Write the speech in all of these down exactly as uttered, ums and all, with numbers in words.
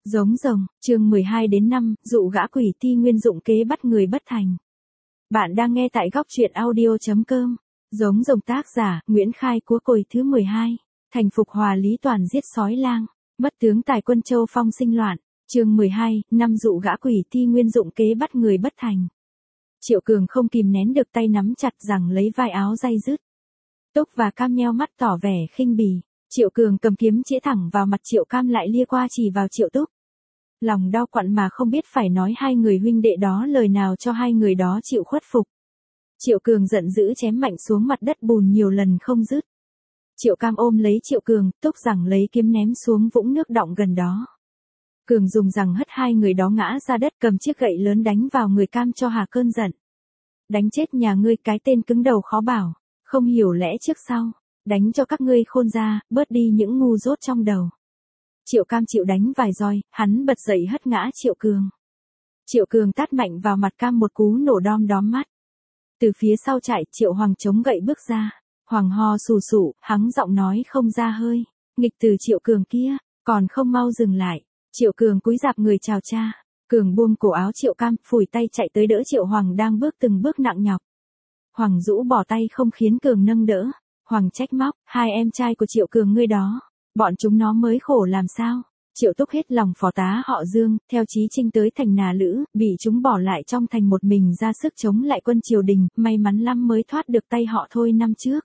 Giống rồng, chương mười hai đến năm, dụ gã quỷ ti nguyên dụng kế bắt người bất thành. Bạn đang nghe tại góc truyện audio.com. Giống rồng tác giả, Nguyễn Khai Cúa Cồi thứ mười hai. Thành phục hòa lý toàn giết sói lang. Mất tướng tài quân Châu Phong sinh loạn. Chương mười hai, năm dụ gã quỷ ti nguyên dụng kế bắt người bất thành. Triệu Cường không kìm nén được tay nắm chặt rằng lấy vai áo day dứt. Túc và Cam nheo mắt tỏ vẻ khinh bỉ. Triệu Cường cầm kiếm chĩa thẳng vào mặt Triệu Cam lại lia qua chỉ vào Triệu Túc. Lòng đau quặn mà không biết phải nói hai người huynh đệ đó lời nào cho hai người đó chịu khuất phục. Triệu Cường giận dữ chém mạnh xuống mặt đất bùn nhiều lần không dứt. Triệu Cam ôm lấy Triệu Cường, Túc rằng lấy kiếm ném xuống vũng nước đọng gần đó. Cường dùng rằng hất hai người đó ngã ra đất, cầm chiếc gậy lớn đánh vào người Cam cho hà cơn giận. Đánh chết nhà ngươi cái tên cứng đầu khó bảo, không hiểu lẽ trước sau, đánh cho các ngươi khôn ra, bớt đi những ngu dốt trong đầu. Triệu Cam chịu đánh vài roi, hắn bật dậy hất ngã Triệu Cường. Triệu Cường tát mạnh vào mặt Cam một cú nổ đom đóm mắt. Từ phía sau trại, Triệu Hoàng chống gậy bước ra. Hoàng ho sù sụ, hắng giọng nói không ra hơi. Nghịch từ Triệu Cường kia, còn không mau dừng lại. Triệu Cường cúi rạp người chào cha. Cường buông cổ áo Triệu Cam, phủi tay chạy tới đỡ Triệu Hoàng đang bước từng bước nặng nhọc. Hoàng rũ bỏ tay không khiến Cường nâng đỡ. Hoàng trách móc, hai em trai của Triệu Cường ngươi đó, bọn chúng nó mới khổ làm sao. Triệu Túc hết lòng phò tá họ Dương, theo Chí Trinh tới thành Nà Lữ, bị chúng bỏ lại trong thành một mình ra sức chống lại quân triều đình, may mắn lắm mới thoát được tay họ thôi năm trước.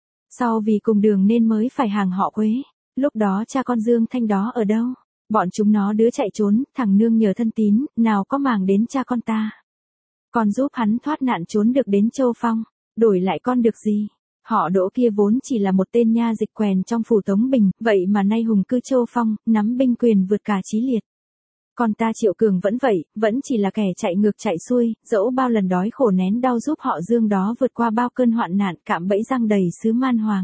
Sau vì cùng đường nên mới phải hàng họ Quế, lúc đó cha con Dương Thanh đó ở đâu? Bọn chúng nó đứa chạy trốn, thằng nương nhờ thân tín, nào có màng đến cha con ta. Còn giúp hắn thoát nạn trốn được đến Châu Phong, đổi lại con được gì? Họ Đỗ kia vốn chỉ là một tên nha dịch quèn trong phủ Tống Bình, vậy mà nay hùng cư Châu Phong, nắm binh quyền vượt cả Chí Liệt. Còn ta Triệu Cường vẫn vậy, vẫn chỉ là kẻ chạy ngược chạy xuôi, dẫu bao lần đói khổ nén đau giúp họ Dương đó vượt qua bao cơn hoạn nạn, cạm bẫy răng đầy xứ man hoàng.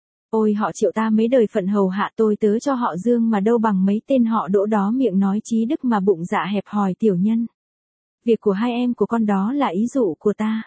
Ôi họ Triệu ta mấy đời phận hầu hạ tôi tớ cho họ Dương mà đâu bằng mấy tên họ Đỗ đó miệng nói trí đức mà bụng dạ hẹp hòi tiểu nhân. Việc của hai em của con đó là ý dụ của ta.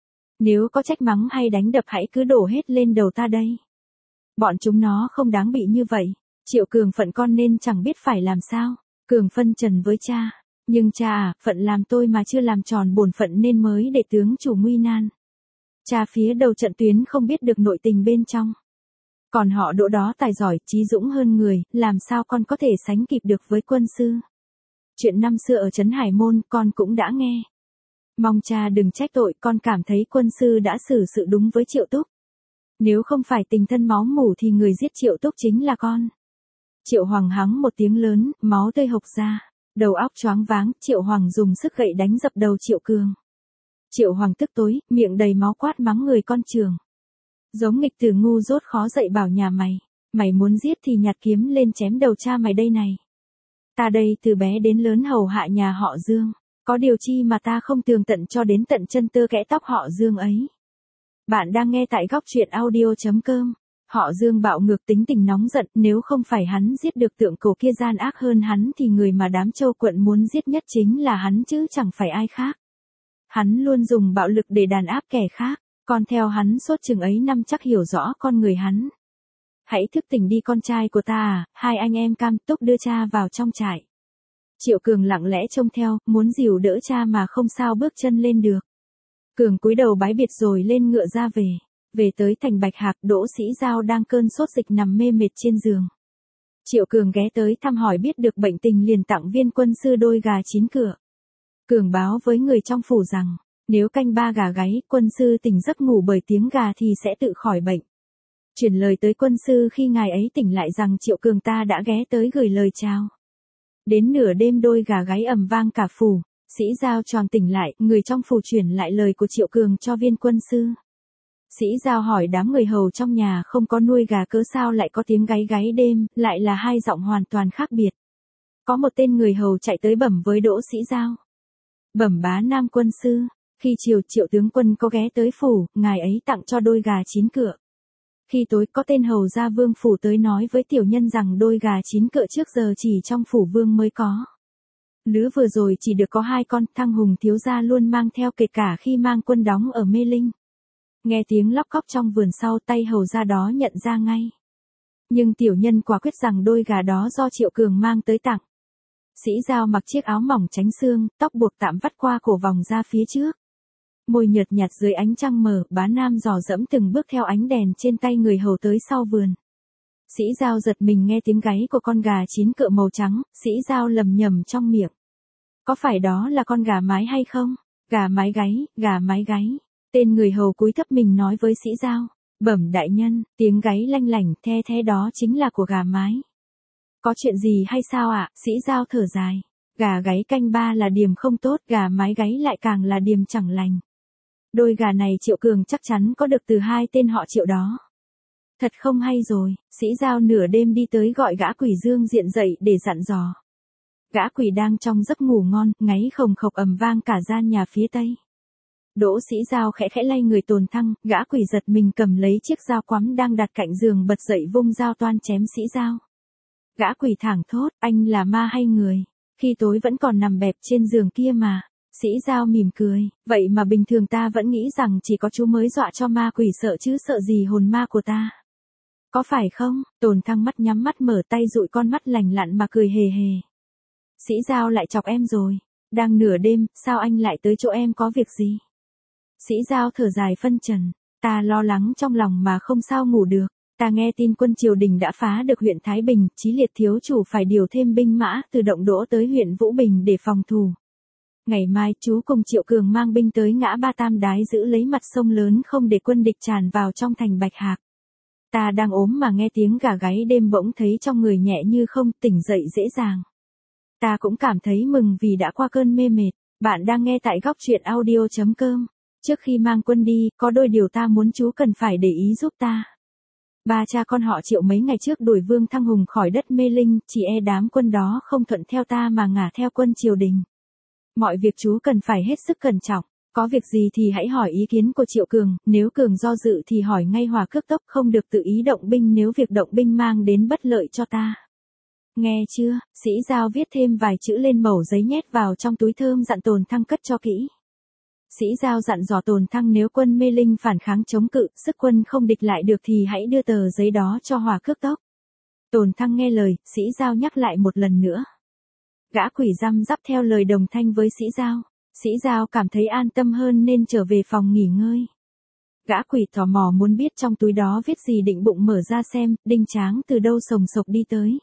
Nếu có trách mắng hay đánh đập hãy cứ đổ hết lên đầu ta đây. Bọn chúng nó không đáng bị như vậy. Triệu Cường phận con nên chẳng biết phải làm sao. Cường phân trần với cha. Nhưng cha à, phận làm tôi mà chưa làm tròn bổn phận nên mới để tướng chủ nguy nan. Cha phía đầu trận tuyến không biết được nội tình bên trong. Còn họ Đỗ đó tài giỏi, trí dũng hơn người, làm sao con có thể sánh kịp được với quân sư. Chuyện năm xưa ở trấn Hải Môn con cũng đã nghe. Mong cha đừng trách tội, con cảm thấy quân sư đã xử sự đúng với Triệu Túc. Nếu không phải tình thân máu mủ thì người giết Triệu Túc chính là con. Triệu Hoàng hắng một tiếng lớn, máu tươi hộc ra. Đầu óc choáng váng, Triệu Hoàng dùng sức gậy đánh dập đầu Triệu Cường. Triệu Hoàng tức tối, miệng đầy máu quát mắng người con trường. Giống nghịch tử ngu dốt khó dạy bảo nhà mày. Mày muốn giết thì nhặt kiếm lên chém đầu cha mày đây này. Ta đây từ bé đến lớn hầu hạ nhà họ Dương. Có điều chi mà ta không tường tận cho đến tận chân tơ kẽ tóc họ Dương ấy. Bạn đang nghe tại góc truyện audio.com. Họ Dương bạo ngược tính tình nóng giận, nếu không phải hắn giết được tượng cổ kia gian ác hơn hắn thì người mà đám Châu quận muốn giết nhất chính là hắn chứ chẳng phải ai khác. Hắn luôn dùng bạo lực để đàn áp kẻ khác, con theo hắn suốt chừng ấy năm chắc hiểu rõ con người hắn. Hãy thức tỉnh đi con trai của ta à, hai anh em Cam Túc đưa cha vào trong trại. Triệu Cường lặng lẽ trông theo, muốn dìu đỡ cha mà không sao bước chân lên được. Cường cúi đầu bái biệt rồi lên ngựa ra về. Về tới thành Bạch Hạc, Đỗ Sĩ Giao đang cơn sốt dịch nằm mê mệt trên giường. Triệu Cường ghé tới thăm hỏi biết được bệnh tình liền tặng viên quân sư đôi gà chín cửa. Cường báo với người trong phủ rằng, nếu canh ba gà gáy, quân sư tỉnh giấc ngủ bởi tiếng gà thì sẽ tự khỏi bệnh. Chuyển lời tới quân sư khi ngài ấy tỉnh lại rằng Triệu Cường ta đã ghé tới gửi lời chào. Đến nửa đêm đôi gà gáy ầm vang cả phủ, Sĩ Giao choàng tỉnh lại, người trong phủ chuyển lại lời của Triệu Cường cho viên quân sư. Sĩ Giao hỏi đám người hầu trong nhà không có nuôi gà cớ sao lại có tiếng gáy gáy đêm, lại là hai giọng hoàn toàn khác biệt. Có một tên người hầu chạy tới bẩm với Đỗ Sĩ Giao. Bẩm bá Nam quân sư, khi chiều Triệu tướng quân có ghé tới phủ, ngài ấy tặng cho đôi gà chín cựa. Khi tối có tên hầu gia Vương phủ tới nói với tiểu nhân rằng đôi gà chín cựa trước giờ chỉ trong phủ Vương mới có. Lứa vừa rồi chỉ được có hai con, Thăng Hùng thiếu gia luôn mang theo kể cả khi mang quân đóng ở Mê Linh. Nghe tiếng lóc cóc trong vườn sau, tay hầu gia đó nhận ra ngay. Nhưng tiểu nhân quả quyết rằng đôi gà đó do Triệu Cường mang tới tặng. Sĩ Giao mặc chiếc áo mỏng tránh xương, tóc buộc tạm vắt qua cổ vòng ra phía trước. Môi nhợt nhạt dưới ánh trăng mờ, Bá Nam dò dẫm từng bước theo ánh đèn trên tay người hầu tới sau vườn. Sĩ Giao giật mình nghe tiếng gáy của con gà chín cựa màu trắng, Sĩ Giao lầm nhầm trong miệng. Có phải đó là con gà mái hay không? Gà mái gáy, gà mái gáy. Tên người hầu cúi thấp mình nói với Sĩ Giao. Bẩm đại nhân, tiếng gáy lanh lảnh, the thế đó chính là của gà mái. Có chuyện gì hay sao ạ? Sĩ Giao thở dài. Gà gáy canh ba là điềm không tốt, gà mái gáy lại càng là điềm chẳng lành. Đôi gà này Triệu Cường chắc chắn có được từ hai tên họ Triệu đó. Thật không hay rồi, Sĩ Giao nửa đêm đi tới gọi gã quỷ Dương Diện dậy để dặn dò. Gã quỷ đang trong giấc ngủ ngon, ngáy khồng khộc ầm vang cả gian nhà phía tây. Đỗ Sĩ Giao khẽ khẽ lay người Tồn Thăng, gã quỷ giật mình cầm lấy chiếc dao quắm đang đặt cạnh giường bật dậy vung dao toan chém Sĩ Giao. Gã quỷ thảng thốt, anh là ma hay người? Khi tối vẫn còn nằm bẹp trên giường kia mà. Sĩ Giao mỉm cười, vậy mà bình thường ta vẫn nghĩ rằng chỉ có chú mới dọa cho ma quỷ sợ chứ sợ gì hồn ma của ta. Có phải không? Tồn Thăng mắt nhắm mắt mở tay dụi con mắt lành lặn mà cười hề hề. Sĩ Giao lại chọc em rồi. Đang nửa đêm, sao anh lại tới chỗ em có việc gì? Sĩ Giao thở dài phân trần. Ta lo lắng trong lòng mà không sao ngủ được. Ta nghe tin quân triều đình đã phá được huyện Thái Bình, Chí Liệt thiếu chủ phải điều thêm binh mã từ Động Đỗ tới huyện Vũ Bình để phòng thủ. Ngày mai chú cùng Triệu Cường mang binh tới ngã Ba Tam Đái giữ lấy mặt sông lớn không để quân địch tràn vào trong thành Bạch Hạc. Ta đang ốm mà nghe tiếng gà gáy đêm bỗng thấy trong người nhẹ như không, tỉnh dậy dễ dàng. Ta cũng cảm thấy mừng vì đã qua cơn mê mệt. Bạn đang nghe tại góc truyện audio chấm com. Trước khi mang quân đi, có đôi điều ta muốn chú cần phải để ý giúp ta. Ba cha con họ Triệu mấy ngày trước đuổi Vương Thăng Hùng khỏi đất Mê Linh, chỉ e đám quân đó không thuận theo ta mà ngả theo quân triều đình. Mọi việc chú cần phải hết sức cẩn trọng, có việc gì thì hãy hỏi ý kiến của Triệu Cường, nếu Cường do dự thì hỏi ngay Hòa Cước Tốc, không được tự ý động binh nếu việc động binh mang đến bất lợi cho ta. Nghe chưa? Sĩ Giao viết thêm vài chữ lên mẩu giấy nhét vào trong túi thơm dặn Tồn Thăng cất cho kỹ. Sĩ Giao dặn dò Tồn Thăng nếu quân Mê Linh phản kháng chống cự, sức quân không địch lại được thì hãy đưa tờ giấy đó cho Hòa Cước Tốc. Tồn Thăng nghe lời, Sĩ Giao nhắc lại một lần nữa. Gã quỷ răm rắp theo lời đồng thanh với Sĩ Giao. Sĩ Giao cảm thấy an tâm hơn nên trở về phòng nghỉ ngơi. Gã quỷ tò mò muốn biết trong túi đó viết gì định bụng mở ra xem, Đinh Tráng từ đâu sồng sộc đi tới.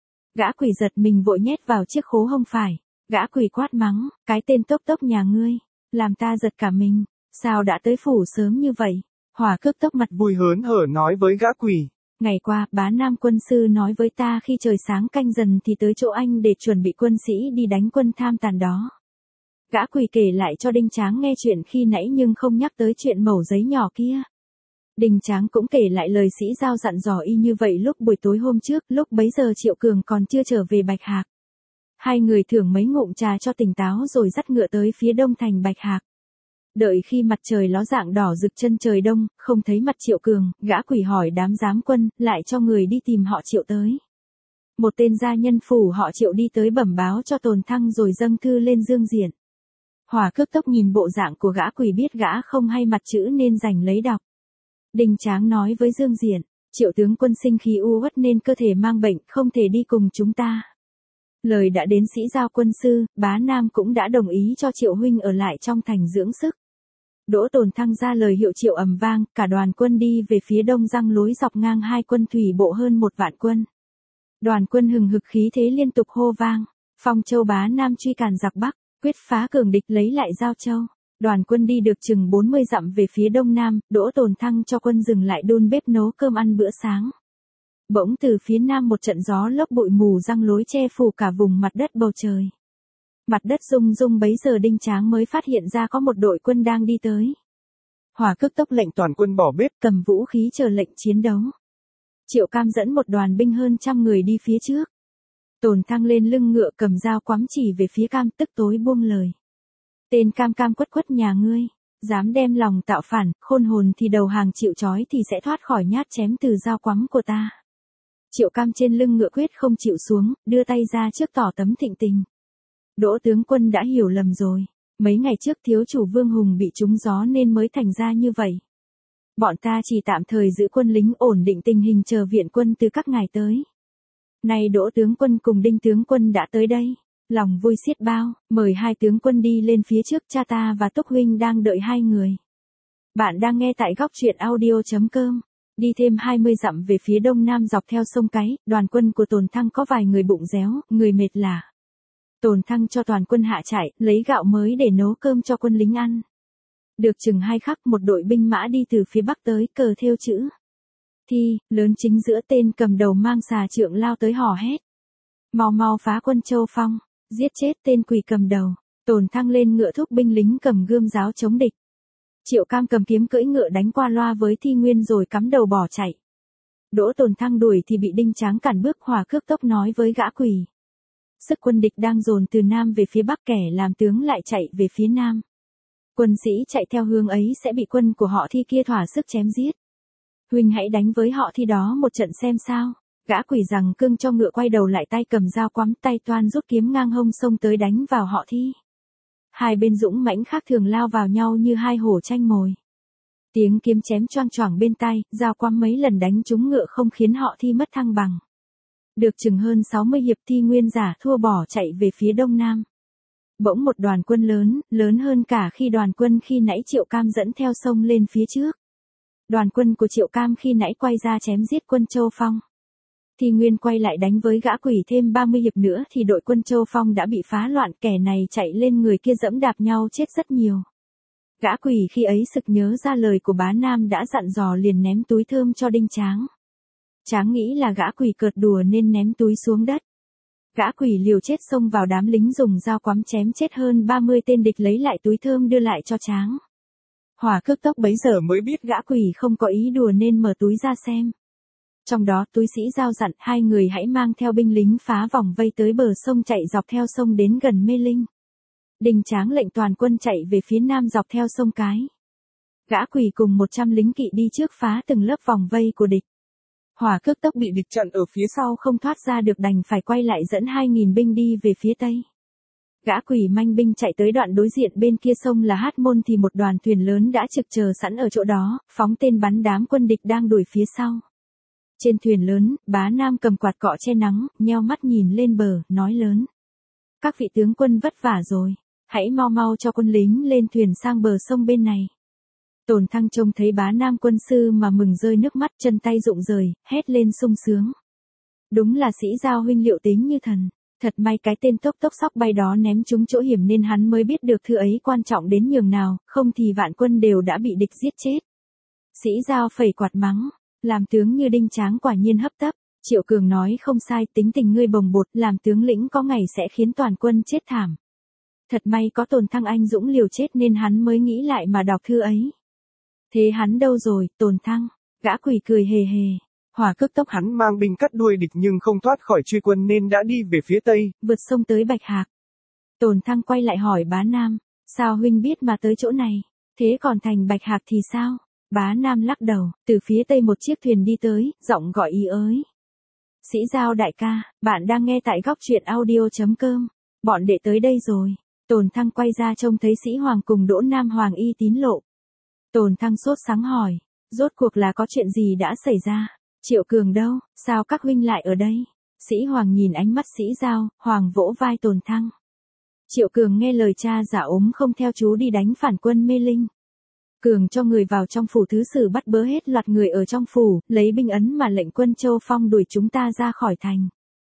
Gã quỷ giật mình vội nhét vào chiếc khố hông phải. Gã quỷ quát mắng, cái tên Tốc Tốc nhà ngươi, làm ta giật cả mình, sao đã tới phủ sớm như vậy? Hòa Cước Tốc mặt vui hớn hở nói với gã quỷ. Ngày qua, Bá Nam quân sư nói với ta khi trời sáng canh dần thì tới chỗ anh để chuẩn bị quân sĩ đi đánh quân tham tàn đó. Gã quỷ kể lại cho Đinh Tráng nghe chuyện khi nãy nhưng không nhắc tới chuyện mẩu giấy nhỏ kia. Đinh Tráng cũng kể lại lời Sĩ Giao dặn dò y như vậy lúc buổi tối hôm trước, lúc bấy giờ Triệu Cường còn chưa trở về Bạch Hạc. Hai người thưởng mấy ngụm trà cho tỉnh táo rồi dắt ngựa tới phía đông thành Bạch Hạc. Đợi khi mặt trời ló dạng đỏ rực chân trời đông, không thấy mặt Triệu Cường, gã quỷ hỏi đám giám quân, lại cho người đi tìm họ Triệu tới. Một tên gia nhân phủ họ Triệu đi tới bẩm báo cho Tồn Thăng rồi dâng thư lên Dương Diện. Hòa Cước Tốc nhìn bộ dạng của gã quỷ biết gã không hay mặt chữ nên giành lấy đọc. Đinh Tráng nói với Dương Diện, Triệu tướng quân sinh khí u uất nên cơ thể mang bệnh, không thể đi cùng chúng ta. Lời đã đến Sĩ Giao quân sư, Bá Nam cũng đã đồng ý cho Triệu huynh ở lại trong thành dưỡng sức. Đỗ Tồn Thăng ra lời hiệu triệu ầm vang, cả đoàn quân đi về phía đông răng lối dọc ngang hai quân thủy bộ hơn một vạn quân. Đoàn quân hừng hực khí thế liên tục hô vang, Phong Châu Bá Nam truy càn giặc Bắc, quyết phá cường địch lấy lại Giao Châu. Đoàn quân đi được chừng bốn mươi dặm về phía đông nam, Đỗ Tồn Thăng cho quân dừng lại đun bếp nấu cơm ăn bữa sáng. Bỗng từ phía nam một trận gió lốc bụi mù răng lối che phủ cả vùng mặt đất bầu trời. Mặt đất rung rung bấy giờ Đinh Tráng mới phát hiện ra có một đội quân đang đi tới. Hòa Cước Tốc lệnh toàn quân bỏ bếp, cầm vũ khí chờ lệnh chiến đấu. Triệu Cam dẫn một đoàn binh hơn trăm người đi phía trước. Tồn Thăng lên lưng ngựa cầm dao quắm chỉ về phía Cam, tức tối buông lời. Tên Cam Cam quất quất nhà ngươi, dám đem lòng tạo phản, khôn hồn thì đầu hàng chịu trói thì sẽ thoát khỏi nhát chém từ dao quắm của ta. Triệu Cam trên lưng ngựa quyết không chịu xuống, đưa tay ra trước tỏ tấm thịnh tình. Đỗ tướng quân đã hiểu lầm rồi, mấy ngày trước thiếu chủ Vương Hùng bị trúng gió nên mới thành ra như vậy. Bọn ta chỉ tạm thời giữ quân lính ổn định tình hình chờ viện quân từ các ngài tới. Nay Đỗ tướng quân cùng Đinh tướng quân đã tới đây, Lòng vui xiết bao, mời hai tướng quân đi lên phía trước, cha ta và Túc huynh đang đợi hai người. Bạn đang nghe tại góc truyện audio.com. Đi thêm hai mươi dặm về phía đông nam dọc theo sông Cái, đoàn quân của Tồn Thăng có vài người bụng réo, người mệt lả. Tồn Thăng cho toàn quân hạ trại, lấy gạo mới để nấu cơm cho quân lính ăn. Được chừng hai khắc, một đội binh mã đi từ phía bắc tới, cờ thêu chữ Thi, lớn chính giữa, tên cầm đầu mang xà trượng lao tới hò hét. Mau mau phá quân Châu Phong, giết chết tên quỷ cầm đầu. Tồn Thăng lên ngựa thúc binh lính cầm gươm giáo chống địch. Triệu Cam cầm kiếm cưỡi ngựa đánh qua loa với Thi Nguyên rồi cắm đầu bỏ chạy. Đỗ Tồn Thăng đuổi thì bị Đinh Tráng cản bước. Hỏa Cước Tốc nói với gã quỷ. Sức quân địch đang dồn từ nam về phía bắc, kẻ làm tướng lại chạy về phía nam. Quân sĩ chạy theo hướng ấy sẽ bị quân của họ Thi kia thỏa sức chém giết. Huynh hãy đánh với họ Thi đó một trận xem sao. Gã quỷ rằng cưng cho ngựa quay đầu lại, tay cầm dao quắm, tay toan rút kiếm ngang hông xông tới đánh vào họ Thi. Hai bên dũng mãnh khác thường lao vào nhau như hai hổ tranh mồi. Tiếng kiếm chém choang choảng bên tai, dao quắm mấy lần đánh trúng ngựa không khiến họ Thi mất thăng bằng. Được chừng hơn sáu mươi hiệp, Thi Nguyên giả thua bỏ chạy về phía đông nam. Bỗng một đoàn quân lớn, lớn hơn cả khi đoàn quân khi nãy Triệu Cam dẫn theo sông lên phía trước. Đoàn quân của Triệu Cam khi nãy quay ra chém giết quân Châu Phong. Thi Nguyên quay lại đánh với gã quỷ thêm ba mươi hiệp nữa thì đội quân Châu Phong đã bị phá loạn, kẻ này chạy lên người kia dẫm đạp nhau chết rất nhiều. Gã quỷ khi ấy sực nhớ ra lời của bá Nam đã dặn dò, liền ném túi thơm cho Đinh Tráng. Tráng nghĩ là gã quỷ cợt đùa nên ném túi xuống đất. Gã quỷ liều chết xông vào đám lính dùng dao quắm chém chết hơn ba mươi tên địch, lấy lại túi thơm đưa lại cho Tráng. Hỏa Cước Tốc bấy giờ mới biết gã quỷ không có ý đùa nên mở túi ra xem. Trong đó túi sĩ giao dặn hai người hãy mang theo binh lính phá vòng vây tới bờ sông, chạy dọc theo sông đến gần Mê Linh. Đinh Tráng lệnh toàn quân chạy về phía nam dọc theo sông Cái. Gã quỷ cùng một trăm lính kỵ đi trước phá từng lớp vòng vây của địch. Hỏa Cước Tốc bị địch chặn ở phía sau không thoát ra được, đành phải quay lại dẫn hai nghìn binh đi về phía tây. Gã quỷ manh binh chạy tới đoạn đối diện bên kia sông là Hát Môn thì một đoàn thuyền lớn đã trực chờ sẵn ở chỗ đó, phóng tên bắn đám quân địch đang đuổi phía sau. Trên thuyền lớn, bá Nam cầm quạt cọ che nắng, nheo mắt nhìn lên bờ, nói lớn. Các vị tướng quân vất vả rồi, hãy mau mau cho quân lính lên thuyền sang bờ sông bên này. Tồn Thăng trông thấy bá Nam quân sư mà mừng rơi nước mắt, chân tay rụng rời, hét lên sung sướng. Đúng là sĩ giao huynh liệu tính như thần, thật may cái tên tốc tốc sóc bay đó ném trúng chỗ hiểm nên hắn mới biết được thư ấy quan trọng đến nhường nào, không thì vạn quân đều đã bị địch giết chết. Sĩ giao phẩy quạt mắng. Làm tướng như Đinh Tráng quả nhiên hấp tấp. Triệu Cường nói không sai, tính tình ngươi bồng bột, làm tướng lĩnh có ngày sẽ khiến toàn quân chết thảm. Thật may có Tồn Thăng anh dũng liều chết nên hắn mới nghĩ lại mà đọc thư ấy. Thế hắn đâu rồi, Tồn Thăng? Gã quỷ cười hề hề. Hỏa Cước Tốc hắn mang binh cắt đuôi địch nhưng không thoát khỏi truy quân nên đã đi về phía tây, vượt sông tới Bạch Hạc. Tồn Thăng quay lại hỏi bá Nam, sao huynh biết mà tới chỗ này? Thế còn thành Bạch Hạc thì sao? Bá Nam lắc đầu, từ phía tây một chiếc thuyền đi tới, giọng gọi ý ới. Sĩ giao đại ca, bạn đang nghe tại góc truyện audio.com. Bọn đệ tới đây rồi. Tồn Thăng quay ra trông thấy Sĩ Hoàng cùng Đỗ Nam Hoàng y tín lộ. Tồn Thăng sốt sắng hỏi, rốt cuộc là có chuyện gì đã xảy ra? Triệu Cường đâu, sao các huynh lại ở đây? Sĩ Hoàng nhìn ánh mắt Sĩ giao, Hoàng vỗ vai Tồn Thăng. Triệu Cường nghe lời cha giả ốm không theo chú đi đánh phản quân Mê Linh. Cường cho người vào trong phủ thứ sử bắt bớ hết loạt người ở trong phủ, lấy binh ấn mà lệnh quân Châu Phong đuổi chúng ta ra khỏi thành.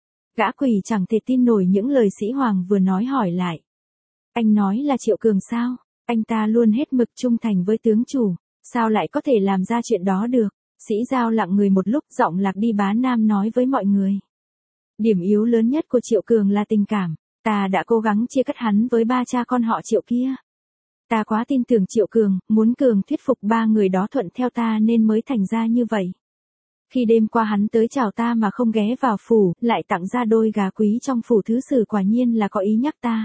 Gã quỷ chẳng thể tin nổi những lời Sĩ Hoàng vừa nói, hỏi lại. Anh nói là Triệu Cường sao? Anh ta luôn hết mực trung thành với tướng chủ, sao lại có thể làm ra chuyện đó được? Sĩ giao lặng người một lúc, giọng lạc đi. Bá Nam nói với mọi người. Điểm yếu lớn nhất của Triệu Cường là tình cảm, ta đã cố gắng chia cắt hắn với ba cha con họ Triệu kia. Ta quá tin tưởng Triệu Cường, muốn Cường thuyết phục ba người đó thuận theo ta nên mới thành ra như vậy. Khi đêm qua hắn tới chào ta mà không ghé vào phủ, lại tặng ra đôi gà quý trong phủ thứ sử, quả nhiên là có ý nhắc ta.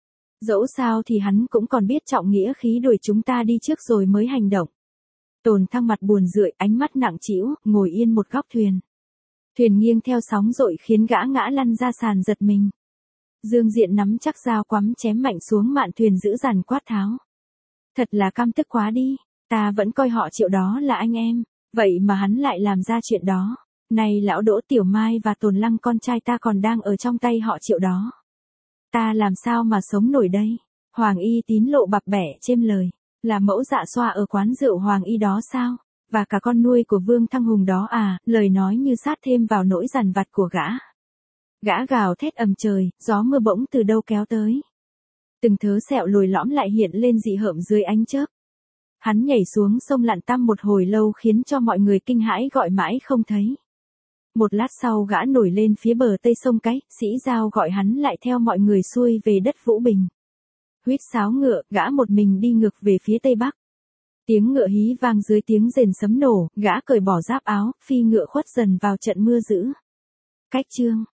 Dẫu sao thì hắn cũng còn biết trọng nghĩa khí, đuổi chúng ta đi trước rồi mới hành động. Tồn Thăng mặt buồn rười, ánh mắt nặng trĩu, ngồi yên một góc thuyền. Thuyền nghiêng theo sóng dội khiến gã ngã lăn ra sàn giật mình. Dương Diện nắm chắc dao quắm chém mạnh xuống mạn thuyền, dữ dằn quát tháo. Thật là căm tức quá đi, ta vẫn coi họ Triệu đó là anh em, vậy mà hắn lại làm ra chuyện đó. Này lão Đỗ, Tiểu Mai và Tồn Lăng con trai ta còn đang ở trong tay họ Triệu đó. Ta làm sao mà sống nổi đây? Hoàng Y Tín lộ bập bẹ chêm lời. Là mẫu dạ xoa ở quán rượu Hoàng Y đó sao? Và cả con nuôi của Vương Thăng Hùng đó à? Lời nói như sát thêm vào nỗi dằn vặt của gã. Gã gào thét ầm trời, gió mưa bỗng từ đâu kéo tới. Từng thớ sẹo lồi lõm lại hiện lên dị hợm dưới ánh chớp. Hắn nhảy xuống sông lặn tăm một hồi lâu khiến cho mọi người kinh hãi gọi mãi không thấy. Một lát sau gã nổi lên phía bờ tây sông Cái, Sĩ Giao gọi hắn lại theo mọi người xuôi về đất Vũ Bình. Huýt sáo ngựa, gã một mình đi ngược về phía tây bắc. Tiếng ngựa hí vang dưới tiếng rền sấm nổ, gã cởi bỏ giáp áo, phi ngựa khuất dần vào trận mưa dữ. Cách chương